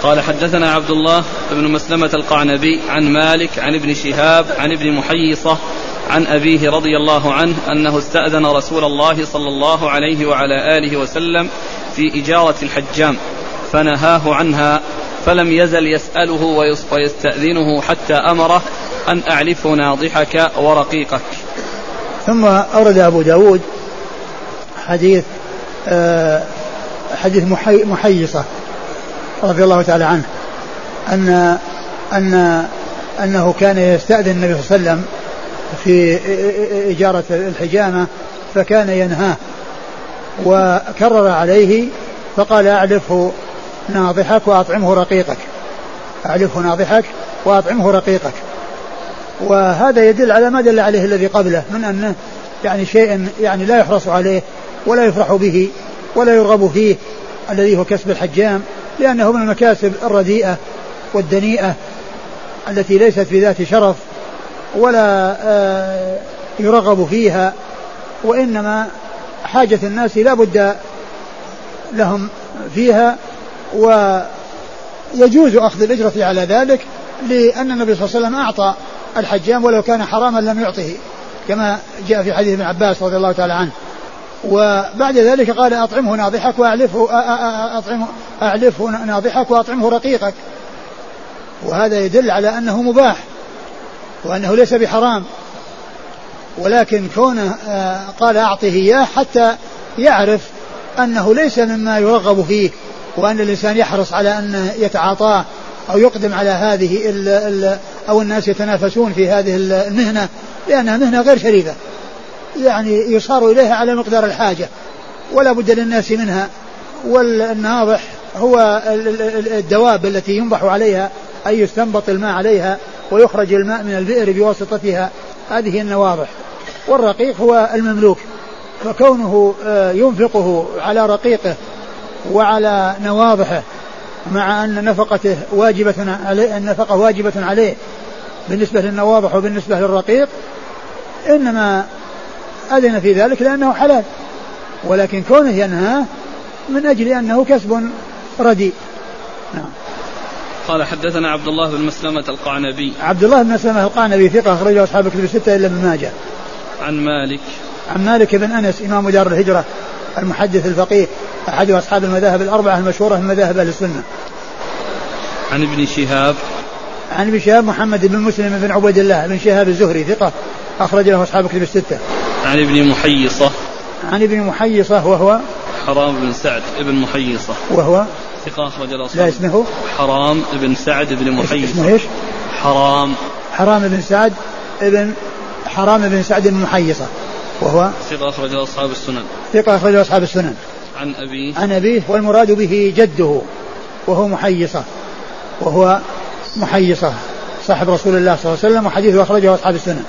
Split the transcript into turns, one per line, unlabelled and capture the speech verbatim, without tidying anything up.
قال حدثنا عبد الله بن مسلمة القعنبي عن مالك عن ابن شهاب عن ابن محيصة عن أبيه رضي الله عنه أنه استأذن رسول الله صلى الله عليه وعلى آله وسلم في إجارة الحجام فنهاه عنها، فلم يزل يسأله ويستأذنه حتى أمره أن أعلف ناضحك ورقيقك.
ثم أورد أبو داود حديث آه حديث محي محيصة رضي الله تعالى عنه أن أن أنه كان يستأذن النبي صلى الله عليه وسلم في إجارة الحجامة فكان ينهاه وكرر عليه فقال أعلفه ناضحك وأطعمه رقيقك، أعلفه ناضحك وأطعمه رقيقك. وهذا يدل على ما دل عليه الذي قبله من أنه يعني شيء يعني لا يحرص عليه ولا يفرح به ولا يرغب فيه الذي هو كسب الحجام، لأنه من المكاسب الرديئة والدنيئة التي ليست في ذات شرف ولا يرغب فيها، وإنما حاجة الناس لا بد لهم فيها، ويجوز أخذ الأجرة على ذلك، لأن النبي صلى الله عليه وسلم أعطى الحجام ولو كان حراما لم يعطه، كما جاء في حديث ابن عباس رضي الله تعالى عنه. وبعد ذلك قال أطعمه ناضحك وأعلفه أطعمه أعلفه ناضحك وأطعمه رقيقك، وهذا يدل على أنه مباح وأنه ليس بحرام، ولكن كونه قال أعطه إياه حتى يعرف أنه ليس مما يرغب فيه، وأن الإنسان يحرص على أن يتعاطاه أو يقدم على هذه ال ال أو الناس يتنافسون في هذه المهنة، لأنها مهنة غير شريفة، يعني يصار إليها على مقدار الحاجة ولا بد للناس منها. والناضح هو الدواب التي ينضح عليها أي يستنبط الماء عليها ويخرج الماء من البئر بواسطتها، هذه النواضح. والرقيق هو المملوك، فكونه ينفقه على رقيقه وعلى نواضحه مع أن نفقته واجبة عليه، النفقة واجبة عليه بالنسبة للنواضح وبالنسبة للرقيق، إنما أذن في ذلك لأنه حلال، ولكن كونه ينهاه من أجل أنه كسب رديء. نعم.
قال حدثنا عبد الله بن مسلمة القعنبي.
عبد الله بن مسلمة القعنبي ثقة أخرجه أصحاب الكتب الستة إلا ابن ماجه.
عن مالك.
عن مالك بن أنس إمام دار الهجرة المحدث الفقيه أحد أصحاب المذاهب الأربعة المشهورة من مذاهب أهل السنة.
عن ابن شهاب.
عن ابن شهاب محمد بن مسلم بن عبيد الله بن شهاب الزهري ثقة أخرج له أصحاب الكتب الستة.
عن ابن محيصة.
عن ابن محيصة وهو
حرام بن سعد ابن محيصة
وهو
ثقة أخرج له أصحاب.
لا اسمه
حرام بن سعد بن محيصة.
اسمه ايش؟
حرام
حرام بن سعد ابن حرام بن سعد بن محيصة وهو
ثقة أخرج له أصحاب السنن.
ثقة أخرج له أصحاب السنن.
عن أبيه.
عن أبيه والمراد به جده وهو محيصة، وهو محيصة صاحب رسول الله صلى الله عليه وسلم، وحديثه أخرجه أصحاب السنن.